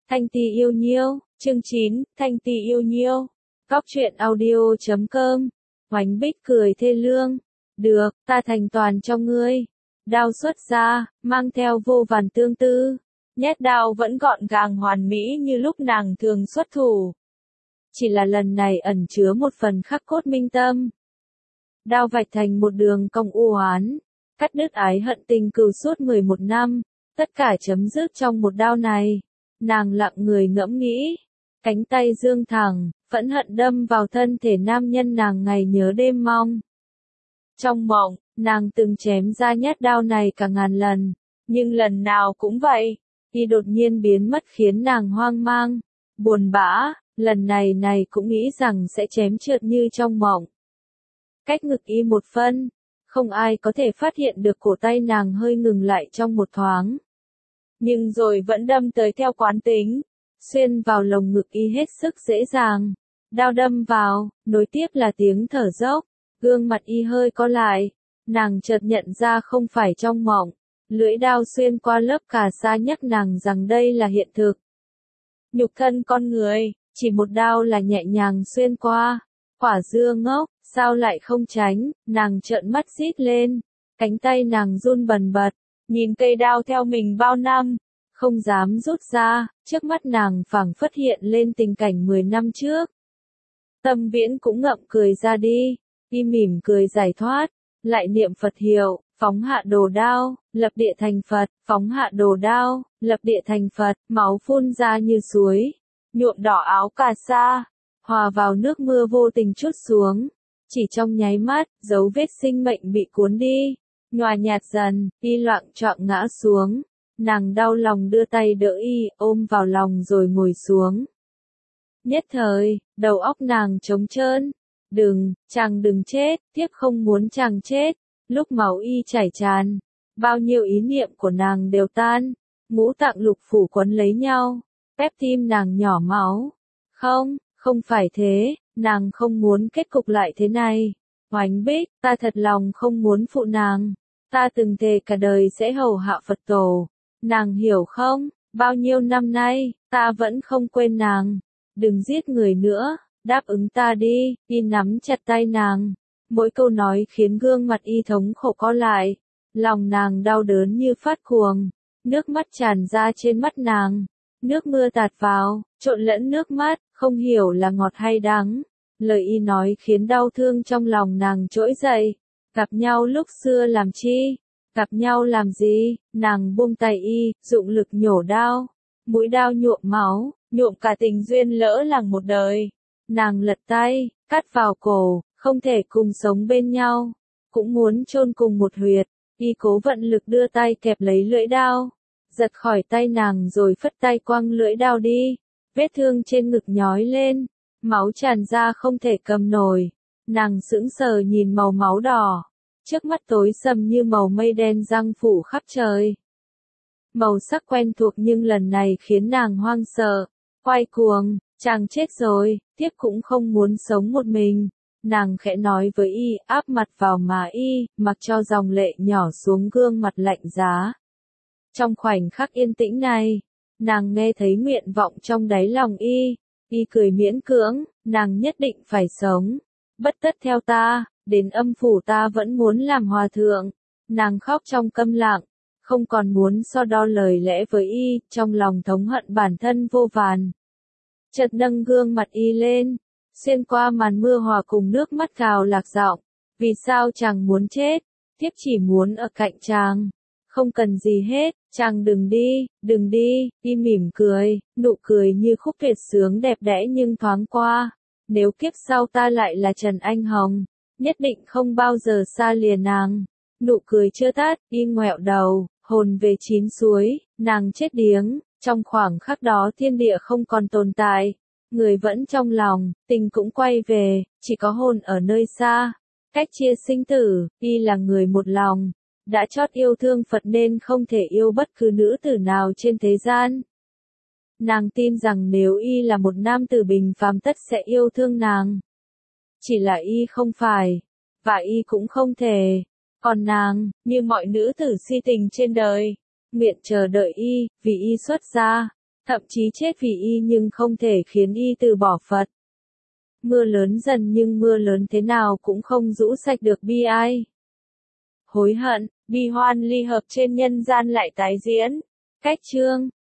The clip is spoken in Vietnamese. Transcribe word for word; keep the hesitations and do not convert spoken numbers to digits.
Thanh Ti yêu nhiêu, chương chín, Thanh Ti yêu nhiêu. Góc truyện audio chấm com. Hoánh Bích cười thê lương. Được, ta thành toàn cho ngươi. Đao xuất ra, mang theo vô vàn tương tư. Nhét đao vẫn gọn gàng hoàn mỹ như lúc nàng thường xuất thủ. Chỉ là lần này ẩn chứa một phần khắc cốt minh tâm. Đao vạch thành một đường cong u oán, cắt đứt ái hận tình cừu suốt mười một năm, tất cả chấm dứt trong một đao này. Nàng lặng người ngẫm nghĩ, cánh tay dương thẳng, phẫn hận đâm vào thân thể nam nhân nàng ngày nhớ đêm mong. Trong mộng, nàng từng chém ra nhát đao này cả ngàn lần, nhưng lần nào cũng vậy, y đột nhiên biến mất khiến nàng hoang mang, buồn bã, lần này này cũng nghĩ rằng sẽ chém trượt như trong mộng. Cách ngực y một phân, không ai có thể phát hiện được cổ tay nàng hơi ngừng lại trong một thoáng. Nhưng rồi vẫn đâm tới theo quán tính, xuyên vào lồng ngực y hết sức dễ dàng. Đao đâm vào, nối tiếp là tiếng thở dốc, gương mặt y hơi co lại, nàng chợt nhận ra không phải trong mộng, lưỡi đao xuyên qua lớp cà sa nhắc nàng rằng đây là hiện thực. Nhục thân con người, chỉ một đao là nhẹ nhàng xuyên qua, quả dưa ngốc, sao lại không tránh, nàng trợn mắt rít lên, cánh tay nàng run bần bật. Nhìn cây đao theo mình bao năm, không dám rút ra, trước mắt nàng phảng phất hiện lên tình cảnh mười năm trước. Tâm Viễn cũng ngậm cười ra đi, y mỉm cười giải thoát, lại niệm Phật hiệu, phóng hạ đồ đao, lập địa thành Phật, phóng hạ đồ đao, lập địa thành Phật, máu phun ra như suối, nhuộm đỏ áo cà sa, hòa vào nước mưa vô tình trút xuống, chỉ trong nháy mắt, dấu vết sinh mệnh bị cuốn đi. Nhòa nhạt dần, y loạng choạng ngã xuống, nàng đau lòng đưa tay đỡ y, ôm vào lòng rồi ngồi xuống. Nhất thời, đầu óc nàng trống trơn, đừng, chàng đừng chết, tiếp không muốn chàng chết, lúc máu y chảy tràn, bao nhiêu ý niệm của nàng đều tan, ngũ tạng lục phủ quấn lấy nhau, ép tim nàng nhỏ máu. Không, không phải thế, nàng không muốn kết cục lại thế này. Hoánh Bích, ta thật lòng không muốn phụ nàng. Ta từng thề cả đời sẽ hầu hạ Phật tổ. Nàng hiểu không, bao nhiêu năm nay, ta vẫn không quên nàng. Đừng giết người nữa, đáp ứng ta đi, y nắm chặt tay nàng. Mỗi câu nói khiến gương mặt y thống khổ co lại. Lòng nàng đau đớn như phát cuồng. Nước mắt tràn ra trên mắt nàng. Nước mưa tạt vào, trộn lẫn nước mắt, không hiểu là ngọt hay đắng. Lời y nói khiến đau thương trong lòng nàng trỗi dậy. Gặp nhau lúc xưa làm chi? Gặp nhau làm gì? Nàng buông tay y, dụng lực nhổ đao. Mũi đao nhuộm máu, nhuộm cả tình duyên lỡ làng một đời. Nàng lật tay, cắt vào cổ, không thể cùng sống bên nhau. Cũng muốn chôn cùng một huyệt. Y cố vận lực đưa tay kẹp lấy lưỡi đao. Giật khỏi tay nàng rồi phất tay quăng lưỡi đao đi. Vết thương trên ngực nhói lên. Máu tràn ra không thể cầm nổi. Nàng sững sờ nhìn màu máu đỏ. Trước mắt tối sầm như màu mây đen giăng phủ khắp trời. Màu sắc quen thuộc nhưng lần này khiến nàng hoang sợ. Quay cuồng, chàng chết rồi, tiếp cũng không muốn sống một mình. Nàng khẽ nói với y, áp mặt vào má y, mặc cho dòng lệ nhỏ xuống gương mặt lạnh giá. Trong khoảnh khắc yên tĩnh này, nàng nghe thấy nguyện vọng trong đáy lòng y. Y cười miễn cưỡng, nàng nhất định phải sống. Bất tất theo ta, đến âm phủ ta vẫn muốn làm hòa thượng. Nàng khóc trong câm lặng, không còn muốn so đo lời lẽ với y, trong lòng thống hận bản thân vô vàn. Chợt nâng gương mặt y lên, xuyên qua màn mưa hòa cùng nước mắt gào lạc giọng. Vì sao chàng muốn chết? Thiếp chỉ muốn ở cạnh chàng. Không cần gì hết, chàng đừng đi, đừng đi, y mỉm cười, nụ cười như khúc tuyệt sướng đẹp đẽ nhưng thoáng qua. Nếu kiếp sau ta lại là Trần Anh Hồng, nhất định không bao giờ xa lìa nàng. Nụ cười chưa tắt, y ngoẹo đầu, hồn về chín suối, nàng chết điếng, trong khoảng khắc đó thiên địa không còn tồn tại. Người vẫn trong lòng, tình cũng quay về, chỉ có hồn ở nơi xa. Cách chia sinh tử, y là người một lòng. Đã chót yêu thương Phật nên không thể yêu bất cứ nữ tử nào trên thế gian. Nàng tin rằng nếu y là một nam tử bình phàm tất sẽ yêu thương nàng. Chỉ là y không phải, và y cũng không thể. Còn nàng, như mọi nữ tử si tình trên đời, nguyện chờ đợi y, vì y xuất gia. thậm chí chết vì y nhưng không thể khiến y từ bỏ Phật. Mưa lớn dần nhưng mưa lớn thế nào cũng không rũ sạch được bi ai. Hối hận, bi hoan ly hợp trên nhân gian lại tái diễn. Cách chương